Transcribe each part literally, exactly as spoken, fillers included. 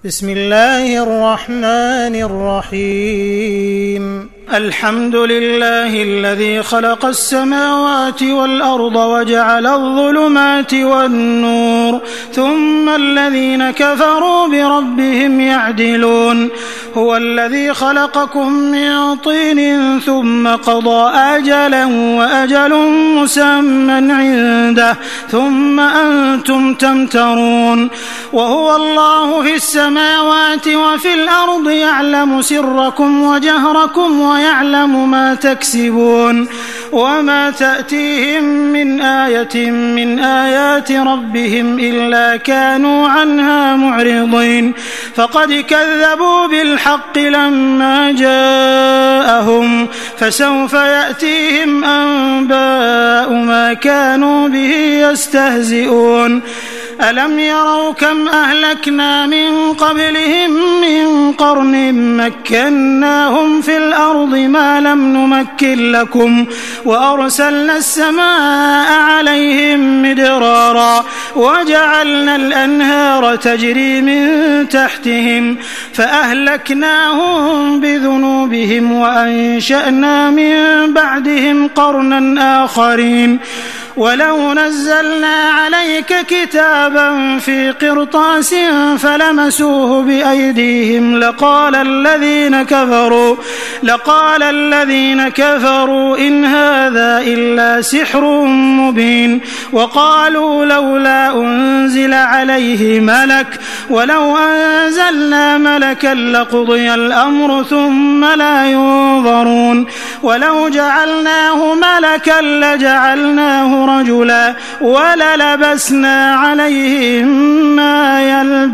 بسم الله الرحمن الرحيم الحمد لله الذي خلق السماوات والأرض وجعل الظلمات والنور ثم الذين كفروا بربهم يعدلون هو الذي خلقكم من طين ثم قضى أجلا وأجل مسمى عنده ثم أنتم تمترون وهو الله في السماوات وفي الأرض يعلم سركم وجهركم ويعلم ما تكسبون وما تأتيهم من آية من آيات ربهم إلا كانوا عنها معرضين فقد كذبوا بالحق لما جاءهم فسوف يأتيهم أنباء ما كانوا به يستهزئون ألم يروا كم أهلكنا من قبلهم من قرن مكناهم في الأرض ما لم نمكن لكم وأرسلنا السماء عليهم مدرارا وجعلنا الأنهار تجري من تحتهم فأهلكناهم بذنوبهم وأنشأنا من بعدهم قرنا آخرين ولو نزلنا عليك كتابا في قرطاس فلمسوه بأيديهم لقال الذين كفروا لقال الذين كفروا إن هذا إلا سحر مبين وقالوا لولا أنزل عليه ملك ولو أنزلنا ملكا لقضي الأمر ثم لا ينظرون ولو جعلناه ملكا لجعلناه رجلا وللبسنا عليهم ما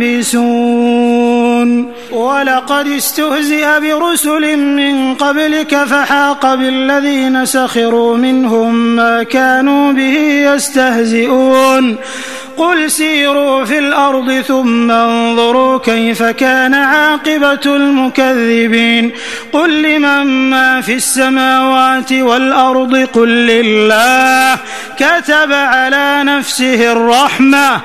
يلبسون ولقد استهزئ برسل من قبلك فحاق بالذين سخروا منهم ما كانوا به يستهزئون قل سيروا في الأرض ثم انظروا كيف كان عاقبة المكذبين قل لمن ما في السماوات والأرض قل لله كتب على نفسه الرحمة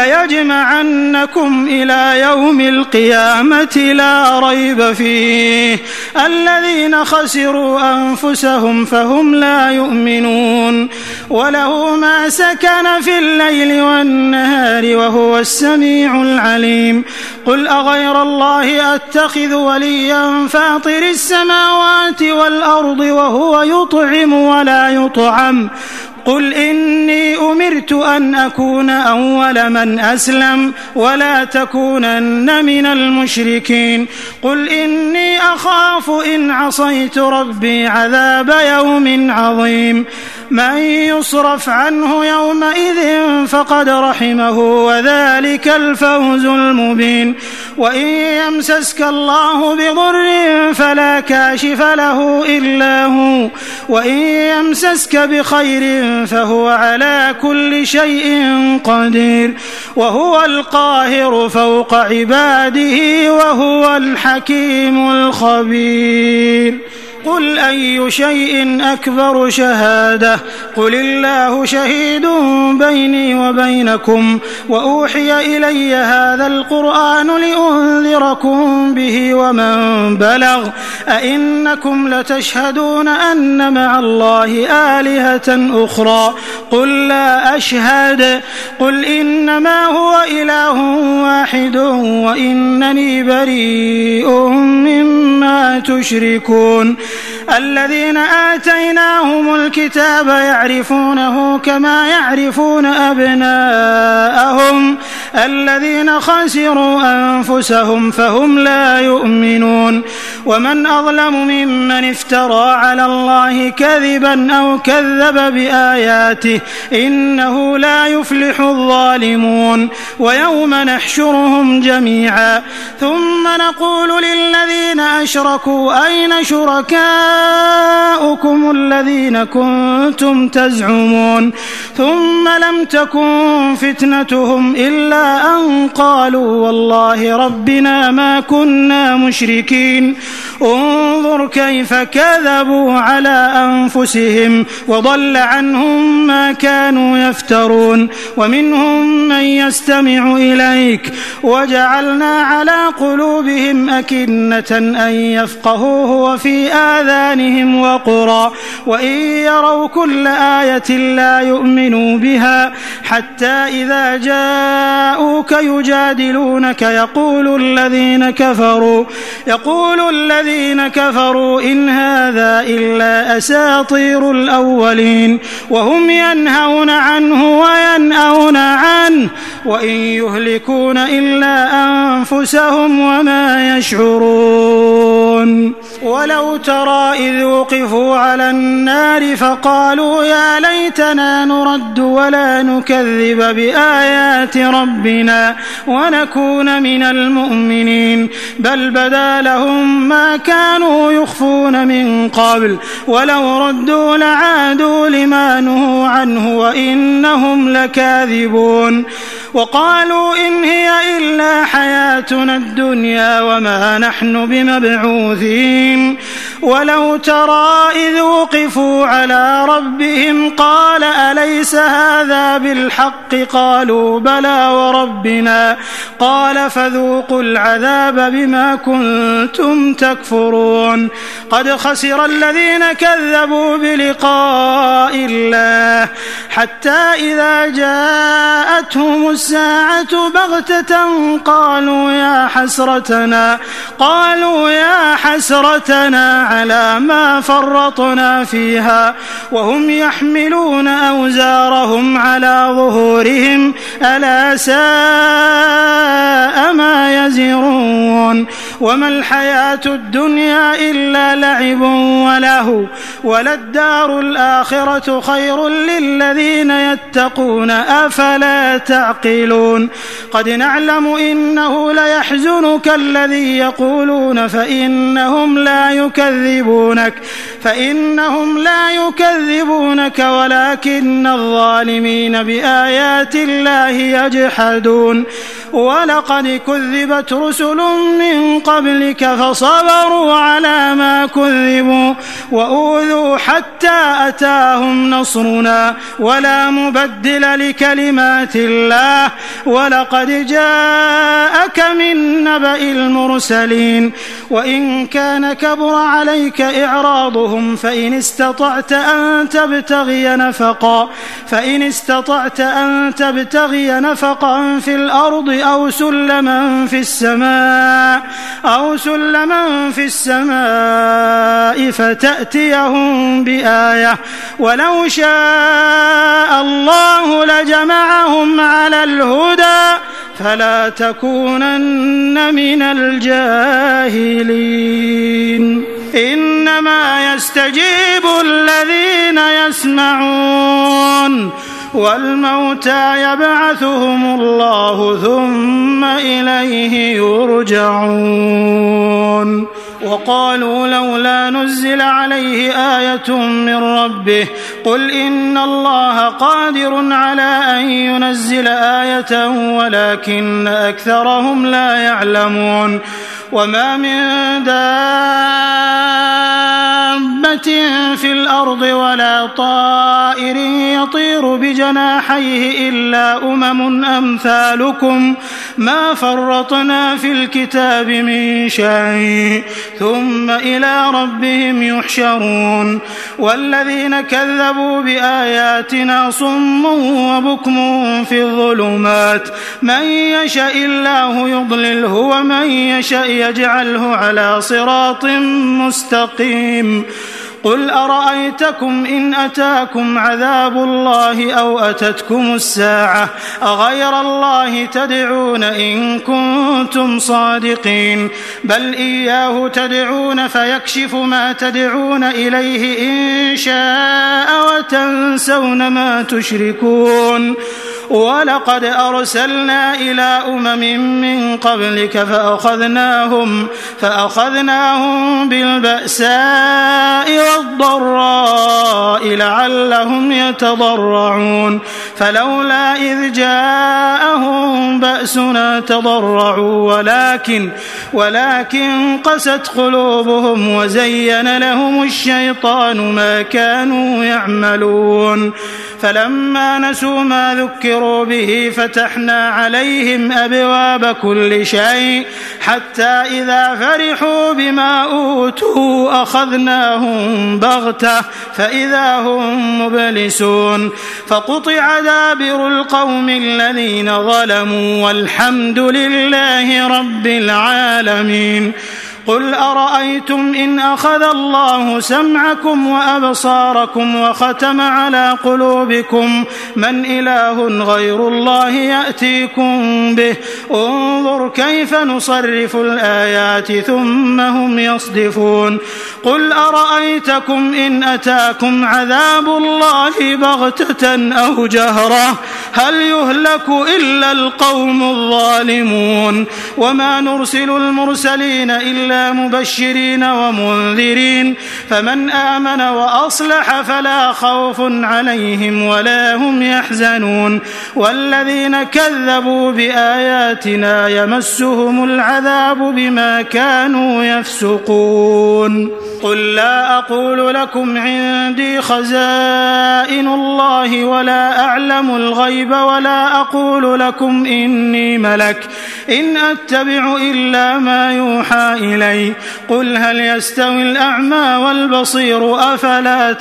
ليجمعنكم إلى يوم القيامة لا ريب فيه الذين خسروا أنفسهم فهم لا يؤمنون وله ما سكن في الليل والنهار وهو السميع العليم قل أغير الله أتخذ وليا فاطر السماوات والأرض وهو يطعم ولا يطعم قل إني أمرت أن أكون أول من أسلم ولا تكونن من المشركين قل إني أخاف إن عصيت ربي عذاب يوم عظيم من يصرف عنه يومئذ فقد رحمه وذلك الفوز المبين وإن يمسسك الله بضر فلا كاشف له إلا هو وإن يمسسك بخير فهو على كل شيء قدير وهو القاهر فوق عباده وهو الحكيم الخبير قل أي شيء أكبر شهادة قل الله شهيد بيني وبينكم وأوحي إلي هذا القرآن لأنذركم به ومن بلغ أئنكم لتشهدون أن مع الله آلهة أخرى قل لا أشهد قل إنما هو إله واحد وإنني بريء مما تشركون الذين آتيناهم الكتاب يعرفونه كما يعرفون أبناءهم الذين خسروا أنفسهم فهم لا يؤمنون ومن أظلم ممن افترى على الله كذبا أو كذب بآياته إنه لا يفلح الظالمون ويوم نحشرهم جميعا ثم نقول للذين أشركوا أين شركاؤكم الذين كنتم تزعمون ثم لم تكن فتنتهم إلا أن قالوا والله ربنا ما كنا مشركين انظر كيف كذبوا على أنفسهم وضل عنهم ما كانوا يفترون ومنهم من يستمع إليك وجعلنا على قلوبهم أكنة أن يفقهوه وفي آذانهم وقرا وإن يروا كل آية لا يؤمنوا بها حتى إذا جاءوك يجادلونك يقول الذين كفروا يقول الذين كفروا إن هذا إلا أساطير الأولين وهم ينهون عنه وينأون عنه وإن يهلكون إلا أنفسهم وما يشعرون ولو ترى إذ وقفوا على النار فقالوا يا ليتنا نرد ولا نكذب بآيات ربنا ونكون من المؤمنين بل بدا لهم ما كانوا يخفون من قبل ولو ردوا لعادوا لما نهوا عنه وإنهم لكاذبون وقالوا إن هي إلا حياتنا الدنيا وما نحن بمبعوثين ولو ترى إذ وقفوا على ربهم قال أليس هذا بالحق قالوا بلى وربنا قال فذوقوا العذاب بما كنتم تكفرون قد خسر الذين كذبوا بلقاء الله حتى إذا جاءتهم الساعة بغتة قالوا يا حسرتنا قالوا يا حسرتنا على ما فرطنا فيها وهم يحملون أوزارهم على ظهورهم ألا ساء ما يزرون وما الحياة الدنيا إلا لعب وله وللدار الآخرة خير للذين يتقون أفلا تعقلون قد نعلم إنه ليحزنك الذي يقولون فإنهم لا يكذبونك فإنهم لا يكذبونك ولكن الظالمين بآيات الله يجحدون ولقد كذبت رسل من قبلك فصبروا على ما كذبوا وأوذوا حتى أتاهم نصرنا ولا مبدل لكلمات الله ولقد جاءك من نبأ المرسلين وإن كان كبر عليك إعراضهم فإن استطعت أن تبتغي نفقا فإن استطعت أن تبتغي نفقا في الأرض أو سلما في السماء أو سلما في السماء فتأتيهم بآية ولو شاء الله لجمعهم على الهدى فلا تكونن من الجاهلين إنما يستجيب الذين يسمعون والموتى يبعثهم الله ثم إليه يرجعون وقالوا لولا نزل عليه آية من ربه قل إن الله قادر على أن ينزل آية ولكن أكثرهم لا يعلمون وما من دابة في الأرض ولا طائر يطير بجناحيه إلا أمم أمثالكم ما فرطنا في الكتاب من شيء ثم إلى ربهم يحشرون والذين كذبوا بآياتنا صم وبكم في الظلمات من يشاء الله يضلله ومن يشاء يجعله على صراط مستقيم قل أرأيتكم إن أتاكم عذاب الله أو أتتكم الساعة أغير الله تدعون إن كنتم صادقين بل إياه تدعون فيكشف ما تدعون إليه إن شاء وتنسون ما تشركون ولقد أرسلنا إلى أمم من قبلك فأخذناهم, فأخذناهم بالبأساء والضراء لعلهم يتضرعون فلولا إذ جاءهم بأسنا تضرعوا ولكن, ولكن قست قلوبهم وزين لهم الشيطان ما كانوا يعملون فلما نسوا ما ذكروا به فتحنا عليهم أبواب كل شيء حتى إذا فرحوا بما أوتوا أخذناهم بغتة فإذا هم مبلسون فقطع دابر القوم الذين ظلموا والحمد لله رب العالمين. قل أرأيتم إن أخذ الله سمعكم وأبصاركم وختم على قلوبكم من إله غير الله يأتيكم به انظر كيف نصرف الآيات ثم هم يصدفون. قل أرأيتكم إن أتاكم عذاب الله بغتة أو جهرة هل يهلك إلا القوم الظالمون وما نرسل المرسلين إلا مبشرين ومنذرين فمن آمن وأصلح فلا خوف عليهم ولا هم يحزنون والذين كذبوا بآياتنا يمسهم العذاب بما كانوا يفسقون. قل لا أقول لكم عندي خزائن الله ولا أعلم الغيب ولا أقول لكم إني ملك إن أتبع إلا ما يوحى إلي قل هل يستوي الأعمى والبصير أفلا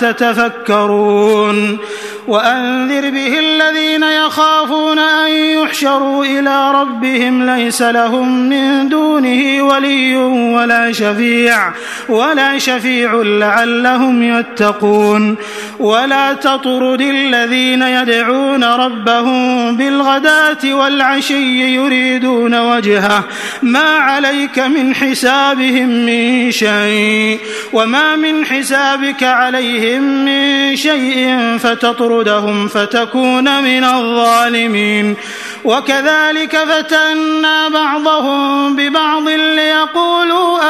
تتفكرون. وأنذر به الذين يخافون أن يحشروا إلى ربهم ليس لهم من دونه ولي ولا شفيع ولا شفيع لعلهم يتقون. ولا تطرد الذين يدعون ربهم بالغداة والعشي يريدون وجهه ما عليك من حسابهم من شيء وما من حسابك عليهم من شيء فتطردهم فتكون من الظالمين. وكذلك فتنا بعضهم ببعض ليقولوا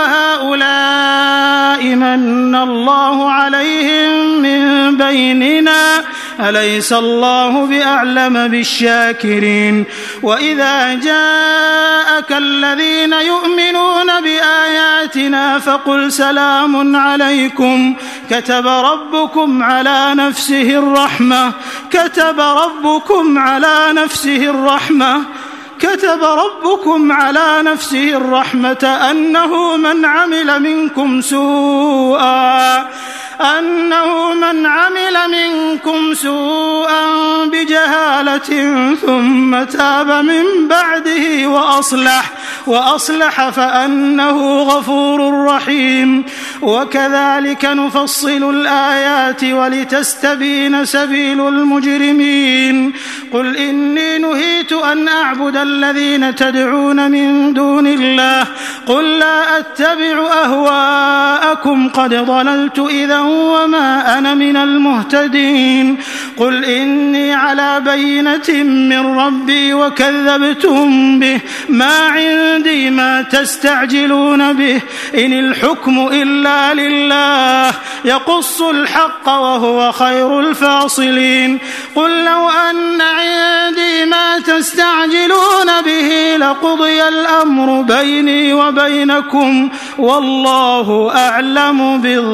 أهؤلاء من الله عليهم من بيننا أليس الله بأعلم بالشاكرين. وإذا جاءك الذين يؤمنون بآياتنا فقل سلام عليكم كتب ربكم على نفسه الرحمة كتب ربكم على نفسه الرحمة كتب ربكم على نفسه الرحمة أنه من عمل منكم سوءا أنه من عمل منكم سوءا بجهالة ثم تاب من بعده وأصلح وأصلح فأنه غفور رحيم. وكذلك نفصل الآيات ولتستبين سبيل المجرمين. قل إني نهيت أن أعبد الذين تدعون من دون الله قل لا أتبع أهواءكم قد ضللت إذا وما أنا من المهتدين. قل إني على بينة من ربي وكذبتم به ما عندي ما تستعجلون به إن الحكم إلا لله يقص الحق وهو خير الفاصلين. قل لو أن عندي ما تستعجلون به لقضي الأمر بيني وبينكم والله أعلم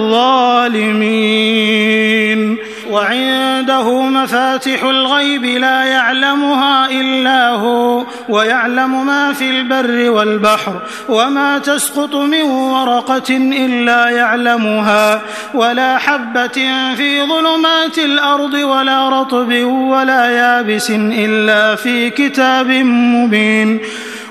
بالظالمين. وعنده مفاتح الغيب لا يعلمها إلا هو ويعلم ما في البر والبحر وما تسقط من ورقة إلا يعلمها ولا حبة في ظلمات الأرض ولا رطب ولا يابس إلا في كتاب مبين.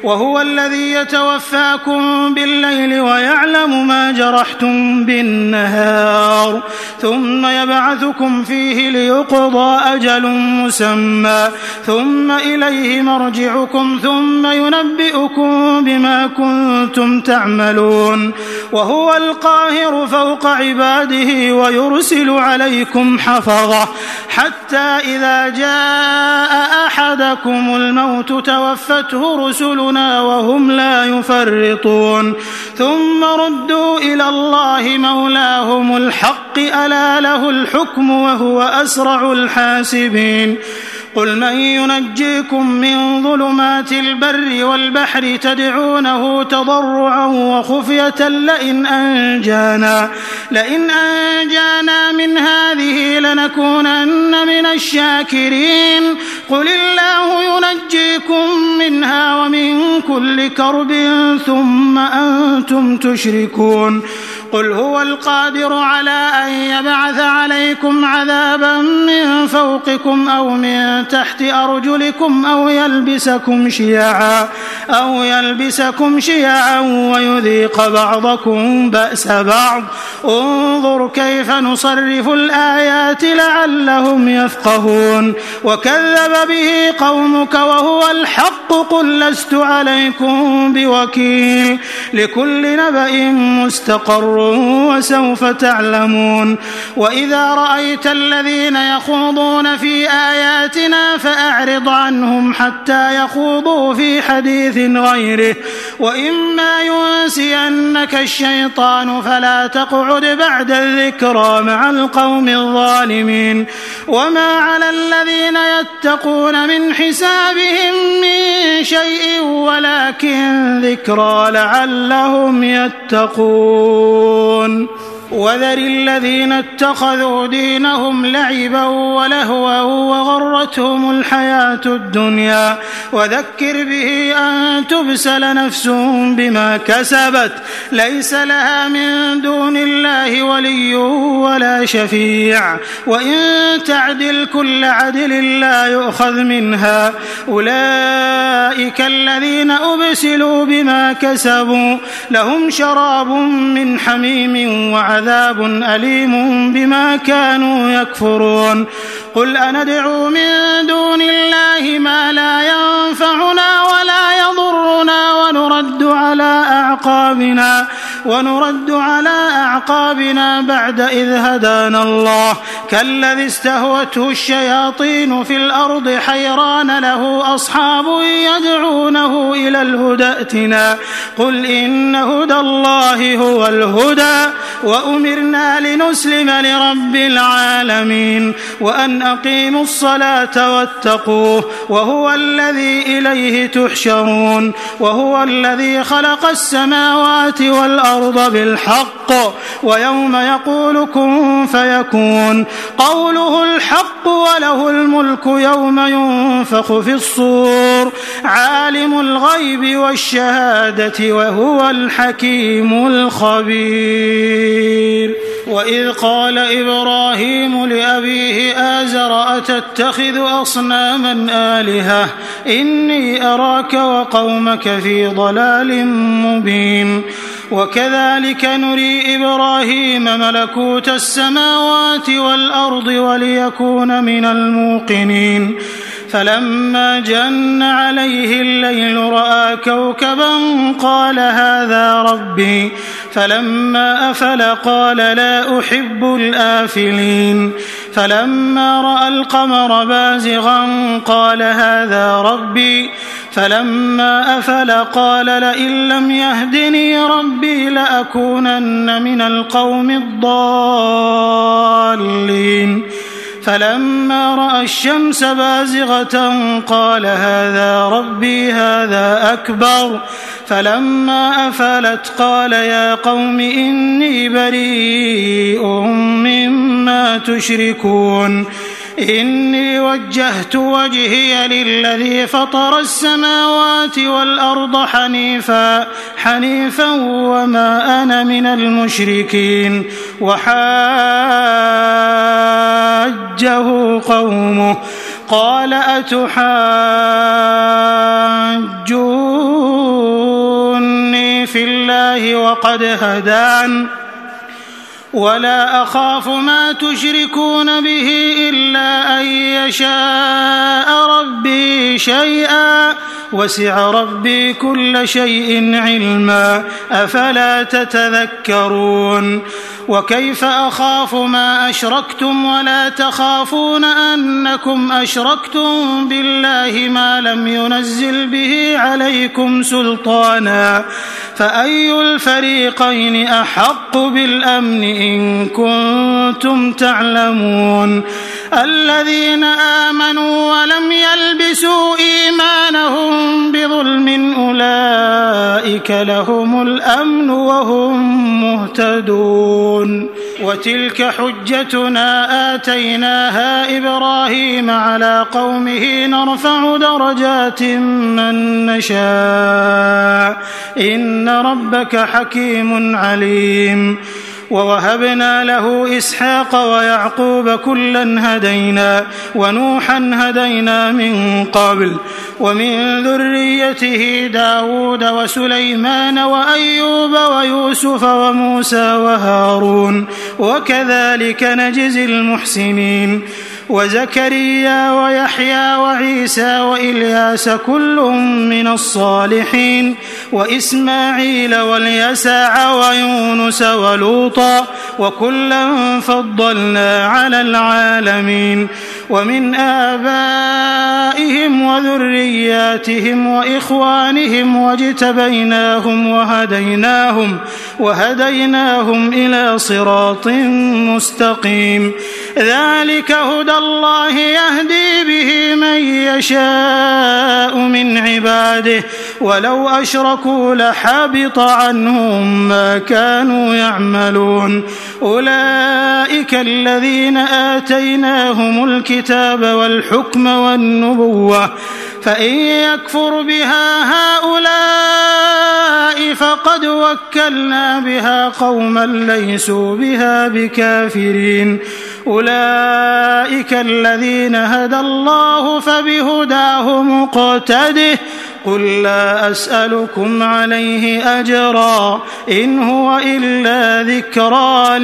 وهو الذي يتوفاكم بالليل ويعلم ما جرحتم بالنهار ثم يبعثكم فيه ليقضى أجل مسمى ثم إليه مرجعكم ثم ينبئكم بما كنتم تعملون وهو القاهر فوق عباده ويرسل عليكم حفظة حتى إذا جاء أحدكم الموت توفته رسلنا وهم لا يفرطون ثم ردوا إلى الله مولاهم الحق ألا له الحكم وهو أسرع الحاسبين قل من ينجيكم من ظلمات البر والبحر تدعونه تضرعا وخفية لئن أنجانا, لئن أنجانا من هذه لنكونن من الشاكرين قل الله ينجيكم منها ومن كل كرب ثم أنتم تشركون قل هو القادر على أن يبعث عليكم عذابا من فوقكم أو من تحت أرجلكم أو يلبسكم شيعا أو يلبسكم شيعا ويذيق بعضكم بأس بعض انظر كيف نصرف الآيات لعلهم يفقهون وكذب به قومك وهو الحق قل لست عليكم بوكيل لكل نبأ مستقر وسوف تعلمون وإذا رأيت الذين يخوضون في آياتنا فأعرض عنهم حتى يخوضوا في حديث غيره وإما ينسينك الشيطان فلا تقعد بعد الذكرى مع القوم الظالمين وما على الذين يتقون من حسابهم من شيء ولكن ذكرى لعلهم يتقون وذر الذين اتخذوا دينهم لعبا ولهوا وغرتهم الحياة الدنيا وذكر به أن تبسل نفس بما كسبت ليس لها من دون الله ولي ولا شفيع وإن تعدل كل عدل لا يؤخذ منها أولئك الذين أبسلوا بما كسبوا لهم شراب من حميم وعذاب عذاب أليم بما كانوا يكفرون قل أندعو من دون الله ما لا ينفعنا ولا يضرنا ونرد على أعقابنا ونرد على أعقابنا بعد إذ هدانا الله كالذي استهوته الشياطين في الأرض حيران له أصحاب يدعونه إلى الهدى ائتنا قل إن هدى الله هو الهدى وأمرنا لنسلم لرب العالمين وأن أقيموا الصلاة واتقوه وهو الذي إليه تحشرون وهو الذي خلق السماوات والأرض بالحق ويوم يقول كن فيكون قوله الحق وله الملك يوم ينفخ في الصور عالم الغيب والشهادة وهو الحكيم الخبير وإذ قال إبراهيم لأبيه آزر أتتخذ أصناما آلهة إني أراك وقومك في ضلال مبين وكذلك نري إبراهيم ملكوت السماوات والأرض وليكون من الموقنين فلما جن عليه الليل رأى كوكبا قال هذا ربي فلما أفل قال لا أحب الآفلين فلما رأى القمر بازغا قال هذا ربي فلما أفل قال لئن لم يهدني ربي لأكونن من القوم الضالين فلما رأى الشمس بازغة قال هذا ربي هذا أكبر فلما أفلت قال يا قوم إني بريء مما تشركون إني وجهت وجهي للذي فطر السماوات والأرض حنيفا حنيفا وما أنا من المشركين وحاجه قومه قال أتحاجون في الله وقد هدان ولا أخاف ما تشركون به إلا أن يشاء ربي شيئا وسع ربي كل شيء علما أفلا تتذكرون وكيف أخاف ما أشركتم ولا تخافون أنكم أشركتم بالله ما لم ينزل به عليكم سلطانا فأي الفريقين أحق بالأمن إن كنتم تعلمون الذين آمنوا ولم يلبسوا إيمانهم بظلم أولئك لهم الأمن وهم مهتدون وتلك حجتنا آتيناها إبراهيم على قومه نرفع درجات من نشاء إن ربك حكيم عليم ووهبنا له إسحاق ويعقوب كلا هدينا ونوحا هدينا من قبل ومن ذريته داود وسليمان وأيوب ويوسف وموسى وهارون وكذلك نجزي المحسنين وزكريا ويحيى وعيسى وإلياس كل من الصالحين وإسماعيل واليسع ويونس ولوطا وكلا فضلنا على العالمين ومن آبائهم وذرياتهم وإخوانهم واجتبيناهم وهديناهم وهديناهم إلى صراط مستقيم ذلك هدى الله يهدي به من يشاء من عباده ولو أشركوا لحبط عنهم ما كانوا يعملون أولئك الذين آتيناهم الكتاب والحكم والنبوة فإن يكفر بها هؤلاء فقد وكلنا بها قوما ليسوا بها بكافرين أولئك الذين هدى الله فبهداه مقتده قل لا أسألكم عليه أجرا إن هو إلا ذكرى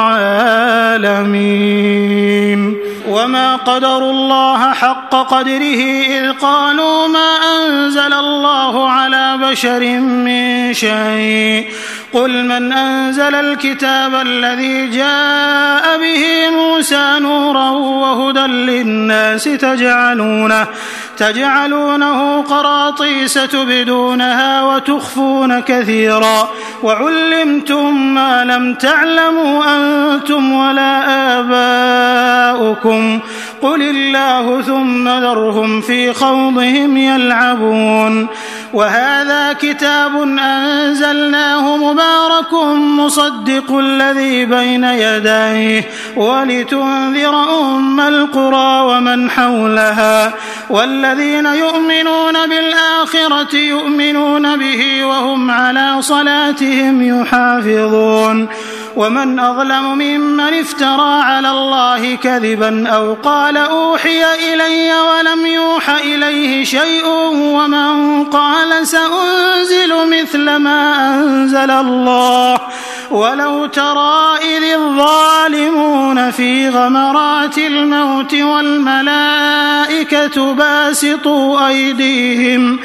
للعالمين وما قدروا الله حق قدره إذ قالوا ما أنزل الله على بشر من شيء قل من أنزل الكتاب الذي جاء به موسى نورا وهدى للناس تجعلونه, تجعلونه قراطيس تبدونها وتخفون كثيرا وعلمتم ما لم تعلموا أنتم ولا آباؤكم قل الله ثم ذرهم في خوضهم يلعبون وهذا كتاب أنزلناه مبارك مصدق الذي بين يديه ولتنذر أم القرى ومن حولها والذين يؤمنون بالآخرة يؤمنون به وهم على صلاتهم يحافظون ومن أظلم ممن افترى على الله كذبا أو قال أوحي إلي ولم يوح إليه شيء ومن قال سأنزل مثل ما أنزل الله ولو ترى إذ الظالمون في غمرات الموت والملائكة باسطوا أيديهم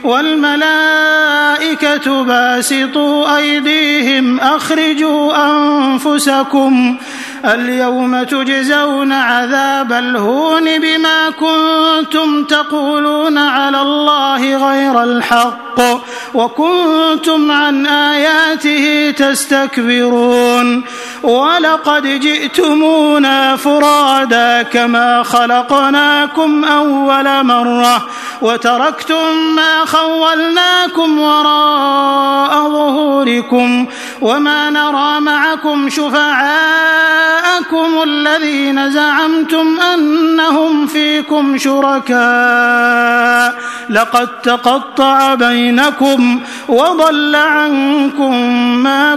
والملائكة باسطوا أيديهم أخرجوا أنفسكم اليوم تجزون عذاب الهون بما كنتم تقولون على الله غير الحق وكنتم عن آياته تستكبرون ولقد جئتمونا فرادا كما خلقناكم أول مرة وتركتم ما خولناكم وراء ظهوركم وما نرى معكم شفعاءكم الذين زعمتم أنهم فيكم شركاء لقد تقطع بينكم وضل عنكم ما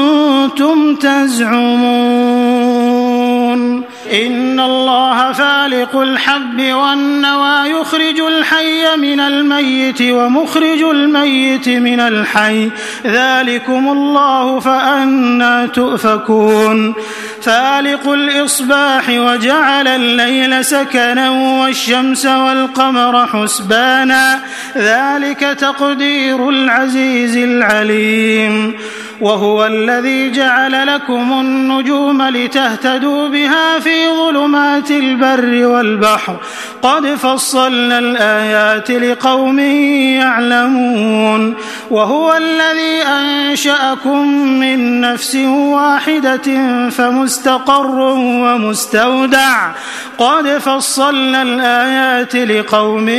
كنتم تزعمون إن الله فالق فالق الحب والنوى يخرج الحي من الميت ومخرج الميت من الحي ذلكم الله فأنى تؤفكون فالق الإصباح وجعل الليل سكنا والشمس والقمر حسبانا ذلك تقدير العزيز العليم وهو الذي جعل لكم النجوم لتهتدوا بها في ظلمات البر والبحر قد فصلنا الآيات لقوم يعلمون وهو الذي أنشأكم من نفس واحدة فمستقر ومستودع قد فصلنا الآيات لقوم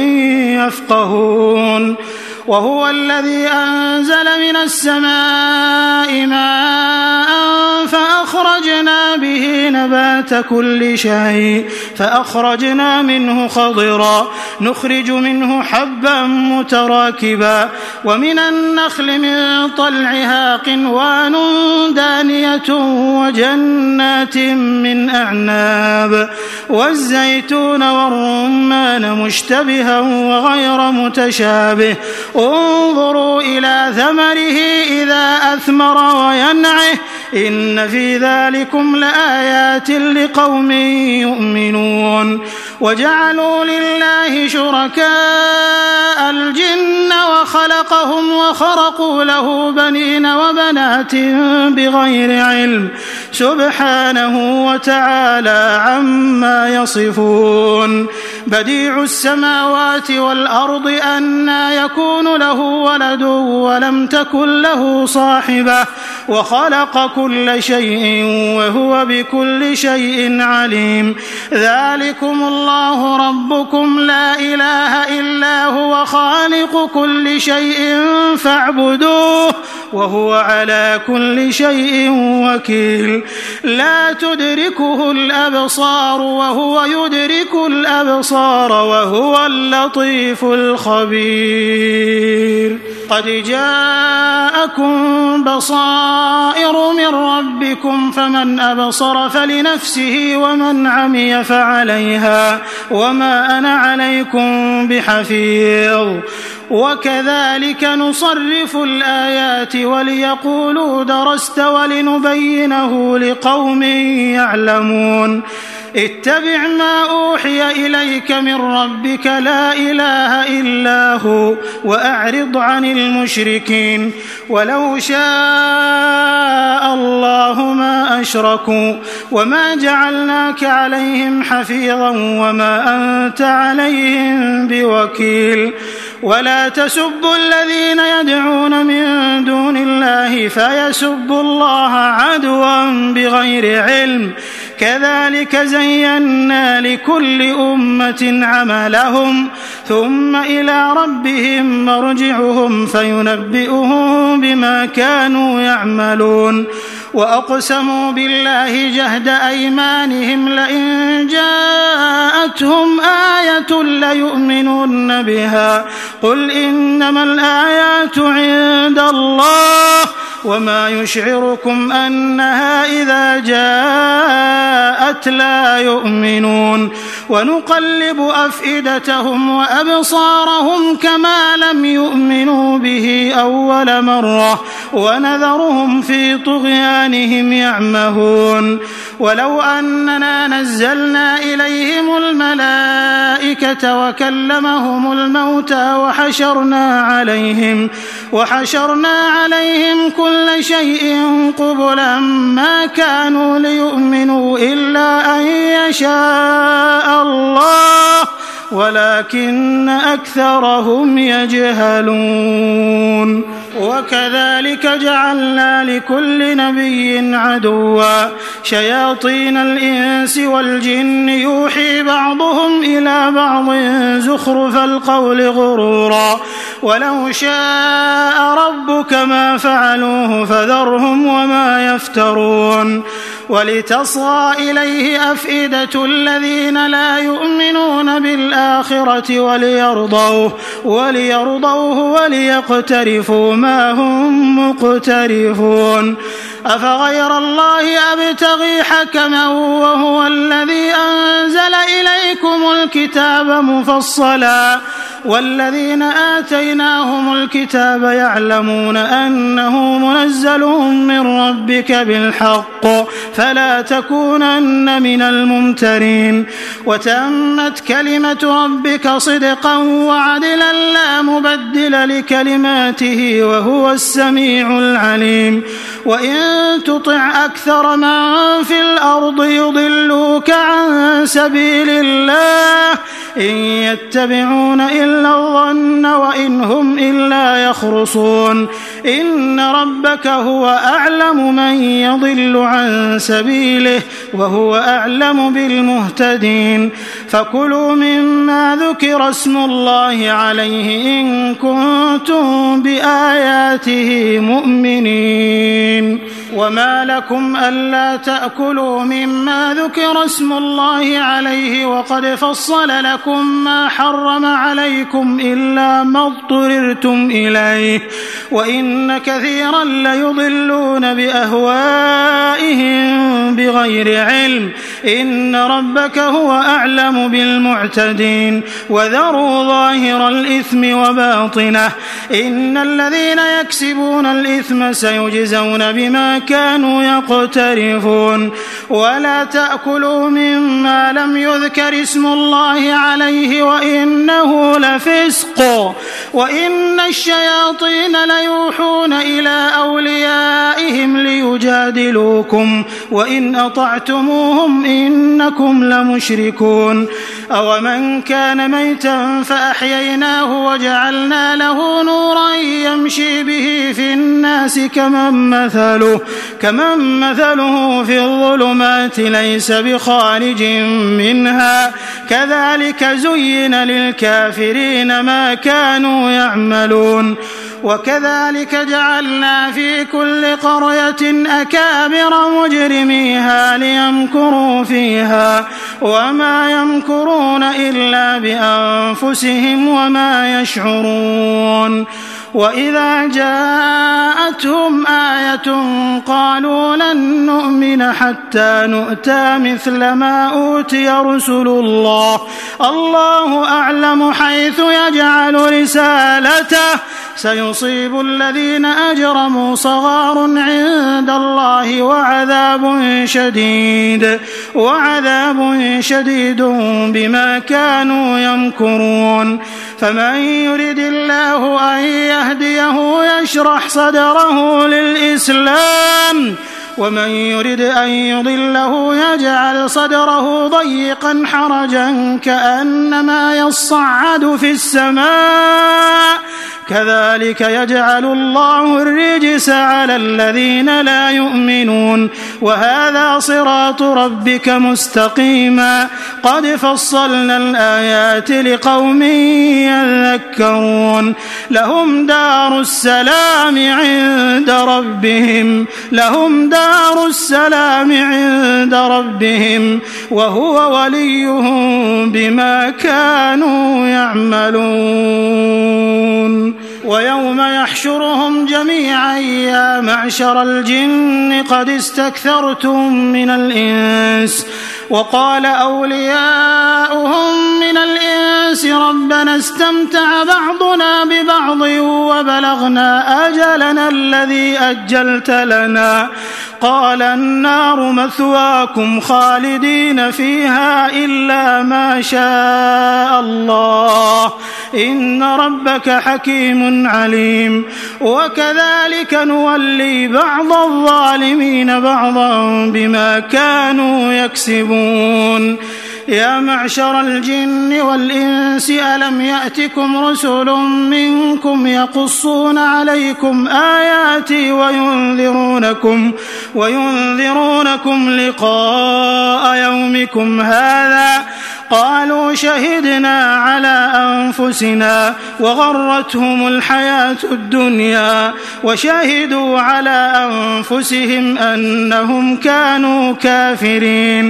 يفقهون وهو الذي أنزل من السماء ماء فأخرجنا به نبات كل شيء فأخرجنا منه خضرا نخرج منه حبا متراكبا ومن النخل من طلعها قنوان دانية وجنات من أعناب والزيتون والرمان مشتبها وغير متشابه انظروا إلى ثمره إذا أثمر وينعه إن في ذلكم لآيات لقوم يؤمنون وجعلوا لله شركاء الجن وخلقهم وخرقوا له بنين وبنات بغير علم سبحانه وتعالى عما يصفون بديع السماوات والأرض أنى يكون له ولد ولم تكن له صاحبة وخلق كل شيء وهو بكل شيء عليم ذلكم الله ربكم لا إله إلا هو خالق كل شيء فاعبدوه وهو على كل شيء وكيل لا تدركه الأبصار وهو يدرك الأبصار وهو اللطيف الخبير قد جاءكم بصائر من ربكم فمن أبصر فلنفسه ومن عمي فعليها وما أنا عليكم بحفيظ وكذلك نصرف الآيات وليقولوا درست ولنبينه لقوم يعلمون اتبع ما أوحي إليك من ربك لا إله إلا هو وأعرض عن المشركين ولو شاء الله ما أشركوا وما جعلناك عليهم حفيظا وما أنت عليهم بوكيل ولا تسبوا الذين يدعون من دون الله فيسبوا الله عدوا بغير علم كذلك زينا لكل أمة عملهم ثم إلى ربهم مرجعهم فينبئهم بما كانوا يعملون وأقسموا بالله جهد أيمانهم لئن جاءتهم آية ليؤمنن بها قل إنما الآيات عند الله وما يشعركم أنها إذا جاءت لا يؤمنون ونقلب أفئدتهم وأبصارهم كما لم يؤمنوا به أول مرة ونذرهم في طغيانهم يعمهون ولو أننا نزلنا إليهم الملائكة وكلمهم الموتى وحشرنا عليهم وحشرنا عليهم كل شيء قبلا ما كانوا ليؤمنوا إلا أن يشاء الله ولكن أكثرهم يجهلون وكذلك جعلنا لكل نبي عدوا شياطين الإنس والجن يوحي بعضهم إلى بعض زخرف القول غرورا ولو شاء ربك ما فعلوه فذرهم وما يفترون ولتصغى إليه أفئدة الذين لا يؤمنون بالآخرة وليرضوه وليرضوه وليقترفوا ما هم مقترفون أفغير الله أبتغي حكما وهو الذي أنزل إليكم الكتاب مفصلا والذين آتيناهم الكتاب يعلمون أنه منزل من ربك بالحق فلا تكونن من الممترين وتمت كلمة ربك صدقا وعدلا لا مبدل لكلماته وهو السميع العليم وإن تطع أكثر من في الأرض يضلوك عن سبيل الله إن يتبعون إلا الظن وإن هم إلا يخرصون إن ربك هو أعلم من يضل عن سبيله وهو أعلم بالمهتدين فكلوا مما ذكر اسم الله عليه إن كنتم بآياته مؤمنين وما لكم ألا تأكلوا مما ذكر اسم الله عليه وقد فصل لكم ما حرم عليكم إلا ما اضطررتم إليه وإن كثيرا ليضلون بأهوائهم بغير علم إن ربك هو أعلم بالمعتدين وذروا ظاهر الإثم وباطنه إن الذين يكسبون الإثم سيجزون بما كانوا يقترفون ولا تأكلوا مما لم يذكر اسم الله عليه وإنه لفسق وإن الشياطين ليوحون إلى أوليائهم ليجادلوكم وإن أطعتموهم إنكم لمشركون أومن كان ميتا فأحييناه وجعلنا له نورا يمشي به في الناس كمن مثله كمن مثله في الظلمات ليس بخارج منها كذلك زين للكافرين ما كانوا يعملون وكذلك جعلنا في كل قرية أكابر مجرميها ليمكروا فيها وما يمكرون إلا بأنفسهم وما يشعرون وإذا جاءتهم آية قالوا لن نؤمن حتى نؤتى مثل ما أوتي رسل الله الله أعلم حيث يجعل رسالته سيصيب الذين أجرموا صغار عند الله وعذاب شديد وعذاب شديد بما كانوا يمكرون فمن يرد الله أن يهديه يشرح صدره للإسلام ومن يرد أن يضله يجعل صدره ضيقا حرجا كأنما يصعد في السماء كذلك يجعل الله الرجس على الذين لا يؤمنون وهذا صراط ربك مستقيما قد فصلنا الآيات لقوم يذكرون لهم دار السلام عند ربهم لهم دار السلام عند ربهم وهو وليهم بما كانوا يعملون ويوم يحشرهم جميعا يا معشر الجن قد استكثرتم من الإنس وقال أولياؤهم من الإنس ربنا استمتع بعضنا ببعض وبلغنا أجلنا الذي أجلت لنا قال النار مثواكم خالدين فيها إلا ما شاء الله إن ربك حكيم عليم وكذلك نولي بعض الظالمين بعضا بما كانوا يكسبون يا معشر الجن والإنس ألم يأتكم رسل منكم يقصون عليكم آياتي وينذرونكم وينذرونكم لقاء يومكم هذا قالوا شهدنا على أنفسنا وغرتهم الحياة الدنيا وشهدوا على أنفسهم أنهم كانوا كافرين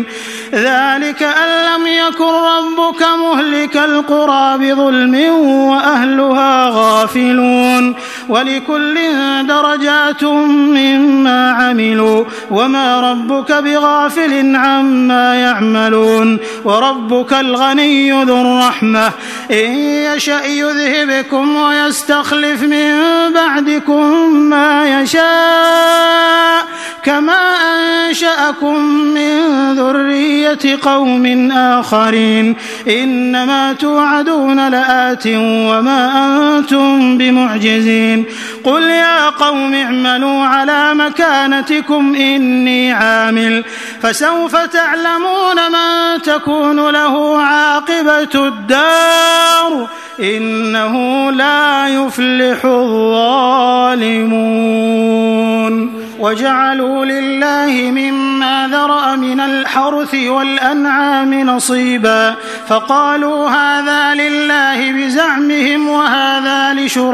ذلك أن لم يكن ربك مهلك القرى بظلم وأهلها غافلون ولكل درجات مما عملوا وما ربك بغافل عما يعملون وربك الغني ذو الرحمة إن يشأ يذهبكم ويستخلف من بعدكم ما يشاء كما أنشأكم من ذرية قوم آخرين إنما توعدون لآت وما أنتم بمعجزين قل يا قوم اعملوا على مكانتكم إني عامل فسوف تعلمون من تكون له عاقبة الدار إنه لا يفلح الظالمون وجعلوا لله مما ذرأ من الحرث والأنعام نصيبا فقالوا هذا لله بزعمهم وهذا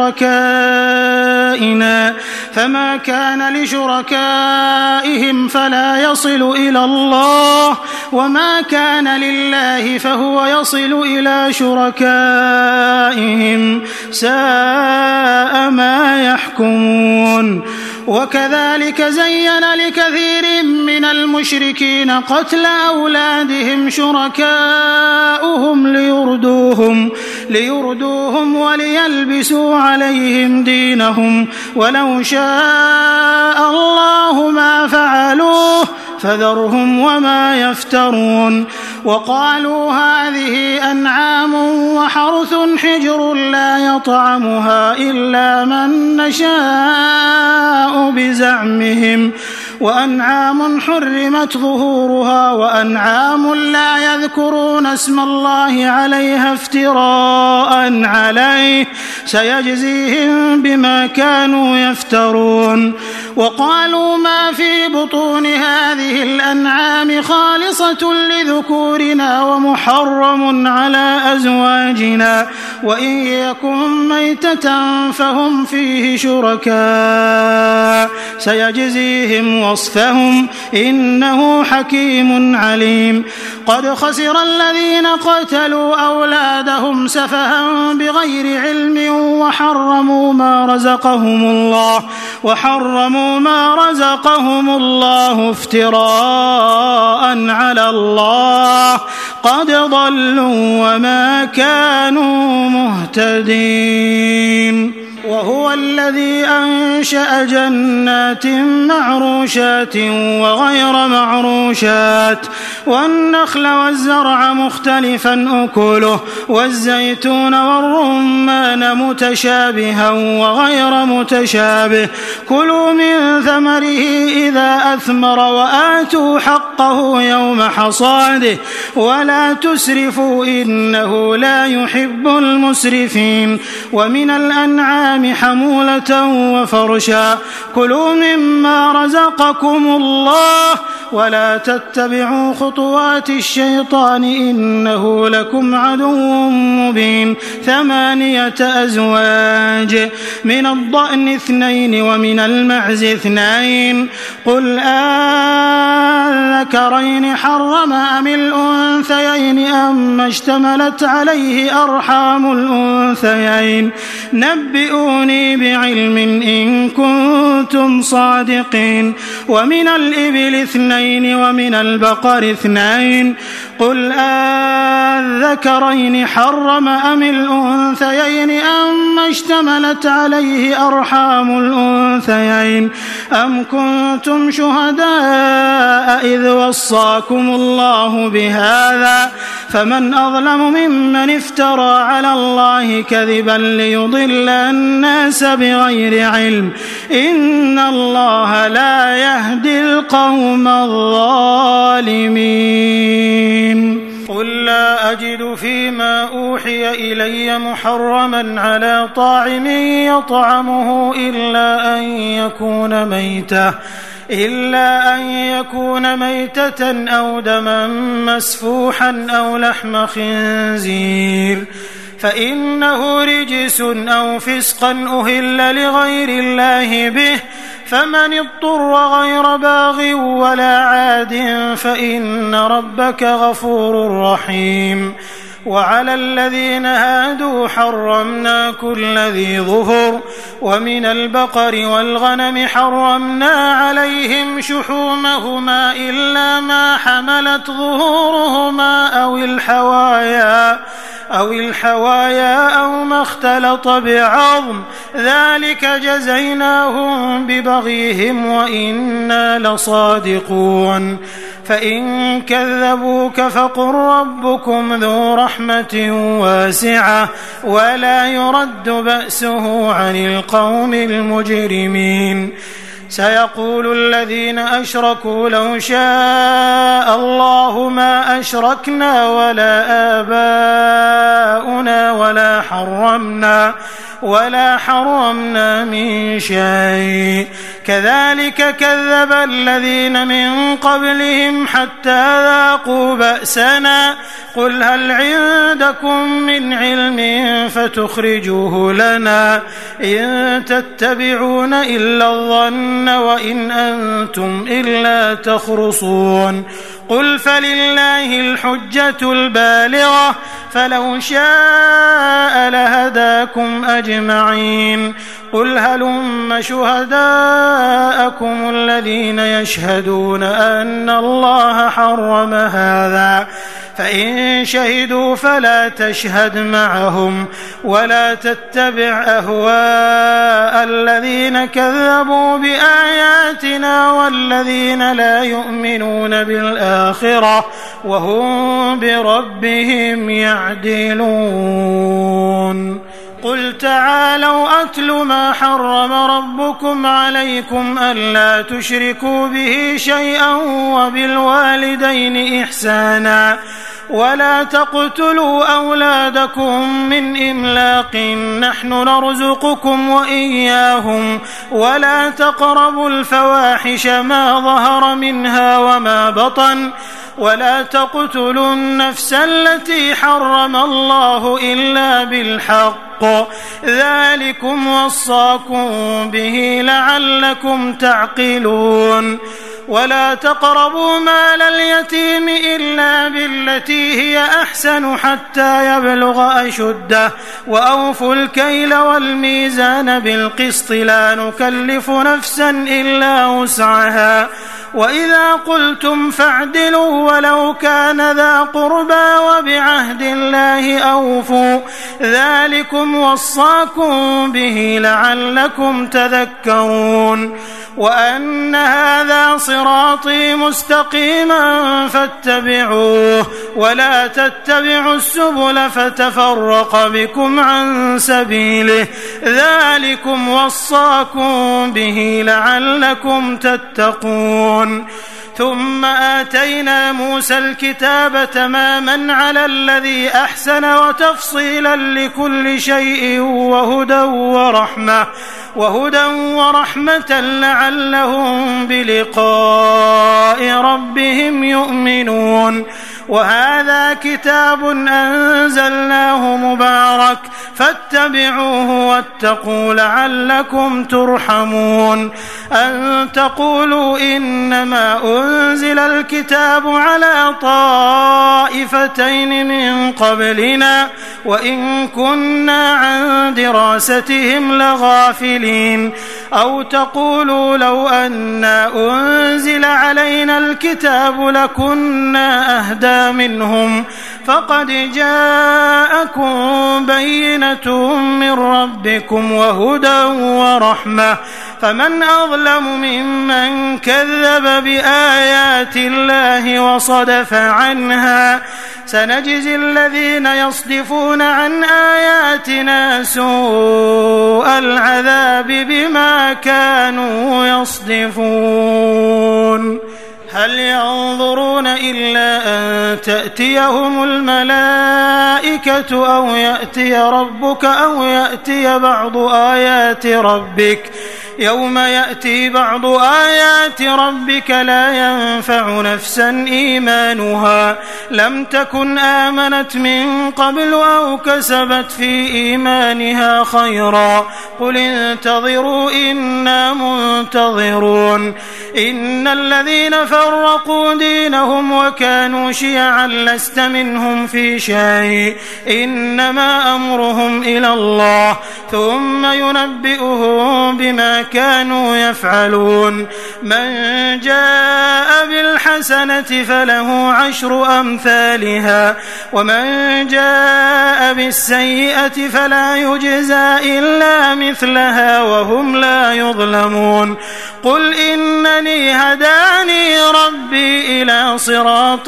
لشركائنا فما كان لشركائهم فلا يصل إلى الله وما كان لله فهو يصل إلى شركائهم ساء ما يحكمون وكذلك زين لكثير من المشركين قتل أولادهم شركاؤهم ليردوهم, ليردوهم وليلبسوا عليهم دينهم ولو شاء الله ما فعلوه فذرهم وما يفترون وقالوا هذه أنعام وحرث حجر لا يطعمها إلا من نشاء بزعمهم وأنعام حرمت ظهورها وأنعام لا يذكرون اسم الله عليها افتراء عليه سيجزيهم بما كانوا يفترون وقالوا ما في بطون هذه الأنعام خالصة لذكورنا ومحرم على أزواجنا وإن يكن ميتة فهم فيه شركاء سيجزيهم وصفهم إنه حكيم عليم قد خسر الذين قتلوا أولادهم سفها بغير علم وحرموا ما رزقهم الله وحرموا ما رزقهم الله افتراء على الله قد ضلوا وما كانوا مهتدين وهو الذي أنشأ جنات معروشات وغير معروشات والنخل والزرع مختلفا أكله والزيتون والرمان متشابها وغير متشابه كلوا من ثمره إذا أثمر وآتوا حقه يوم حصاده ولا تسرفوا إنه لا يحب المسرفين ومن الأنعام حمولة وفرشا كلوا مما رزقكم الله ولا تتبعوا خطوات الشيطان إنه لكم عدو مبين ثمانية أزواج من الضأن اثنين ومن المعز اثنين قل آذكرين حرم أم الأنثيين أما اشتملت عليه أرحام الأنثيين نبئوني بعلم إن كنتم صادقين ومن الإبل اثنين ومن البقر اثنين قل آذكرين حرم أم الأنثيين أما اشتملت عليه أرحام الأنثيين أم كنتم شهداء إذ وصاكم الله بهذا فمن أظلم ممن افترى على الله كذبا ليضل الناس بغير علم إن الله لا يهدي القوم الظالمين قل لا أجد فيما أوحي إلي محرما على طاعم يطعمه إلا أن يكون ميتة إلا أن يكون ميتة أو دما مسفوحا أو لحم خنزير فإنه رجس أو فسقا أهل لغير الله به فمن اضطر غير باغ ولا عاد فإن ربك غفور رحيم. وعلى الذين هادوا حرمنا كل ذي ظفر ومن البقر والغنم حرمنا عليهم شحومهما إلا ما حملت ظهورهما أو الحوايا أو الحوايا أو ما اختلط بعظم ذلك جزيناهم ببغيهم وإنا لصادقون. فإن كذبوك فقل ربكم ذو رحمة واسعة ولا يرد بأسه عن القوم المجرمين. سيقول الذين أشركوا لو شاء الله ما أشركنا ولا آباؤنا ولا حرمنا ولا حرمنا من شيء كذلك كذب الذين من قبلهم حتى ذاقوا بأسنا قل هل عندكم من علم فتخرجوه لنا إن تتبعون إلا الظن وإن أنتم إلا تخرصون. قل فلله الحجة البالغة فلو شاء لهداكم أجمعين. قل هلم شهداءكم الذين يشهدون أن الله حرم هذا فإن شهدوا فلا تشهد معهم ولا تتبع أهواء الذين كذبوا بآياتنا والذين لا يؤمنون بالآخرة وهم بربهم يعدلون. قل تعالوا أتل ما حرم ربكم عليكم ألا تشركوا به شيئا وبالوالدين إحسانا ولا تقتلوا أولادكم من إملاق نحن نرزقكم وإياهم ولا تقربوا الفواحش ما ظهر منها وما بطن ولا تقتلوا النفس التي حرم الله إلا بالحق ذلكم وصاكم به لعلكم تعقلون. ولا تقربوا مال اليتيم إلا بالتي هي أحسن حتى يبلغ أشده وأوفوا الكيل والميزان بالقسط لا نكلف نفسا إلا وسعها وإذا قلتم فاعدلوا ولو كان ذا قربى وبعهد الله أوفوا ذلكم وصاكم به لعلكم تذكرون. وأن هذا صراطي مستقيما فاتبعوه ولا تتبعوا السبل فتفرق بكم عن سبيله ذلكم وصاكم به لعلكم تتقون. ثم آتينا موسى الكتاب تماما على الذي أحسن وتفصيلا لكل شيء وهدى ورحمة وهدى ورحمة لعلهم بلقاء ربهم يؤمنون. وهذا كتاب أنزلناه مبارك فاتبعوه واتقوا لعلكم ترحمون. أن تقولوا إنما أنزل الكتاب على طائفتين من قبلنا وإن كنا عن دراستهم لغافلين أو تقولوا لو أنا أنزل علينا الكتاب لكنا أهدى منهم فقد جاءكم بينة من ربكم وهدى ورحمة فمن أظلم ممن كذب بآيات الله وصدف عنها سنجزي الذين يصدفون عن آياتنا سوء العذاب بما كانوا يصدفون. هل ينظرون إلا أن تأتيهم الملائكة أو يأتي ربك أو يأتي بعض آيات ربك يوم يأتي بعض آيات ربك لا ينفع نفسا إيمانها لم تكن آمنت من قبل أو كسبت في إيمانها خيرا قل انتظروا إنا منتظرون إن الذين فرقوا دينهم وكانوا شيعا لست منهم في شيء إنما أمرهم إلى الله ثم ينبئهم بما كانوا يفعلون من جاء بالحسنة فله عشر أمثالها ومن جاء بالسيئة فلا يجزى إلا مثلها وهم لا يظلمون قل إنني هداني ربي إلى صراط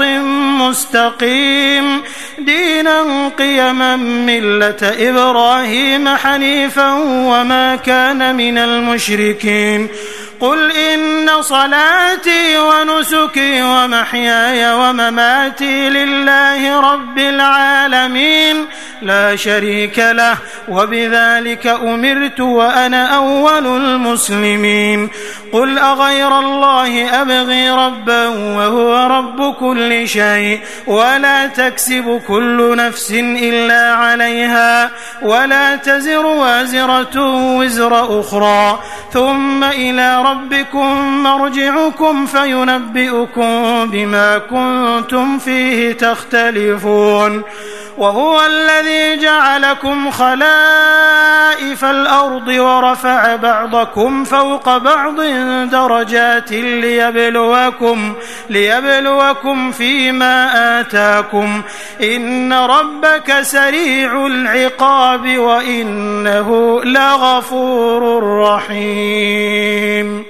مستقيم دينا قيما ملة إبراهيم حنيفا وما كان من المشركين قل إن صلاتي ونسكي ومحياي ومماتي لله رب العالمين لا شريك له وبذلك أمرت وأنا أول المسلمين قل أغير الله أبغي ربا وهو رب كل شيء ولا تكسب كل نفس إلا عليها ولا تزر وازرة وزر أخرى ثم إلى ربكم مرجعكم فينبئكم بما كنتم فيه تختلفون وهو الذي جعلكم خلائف الأرض ورفع بعضكم فوق بعض درجات ليبلوكم, ليبلوكم فيما آتاكم إن ربك سريع العقاب وإنه لغفور رحيم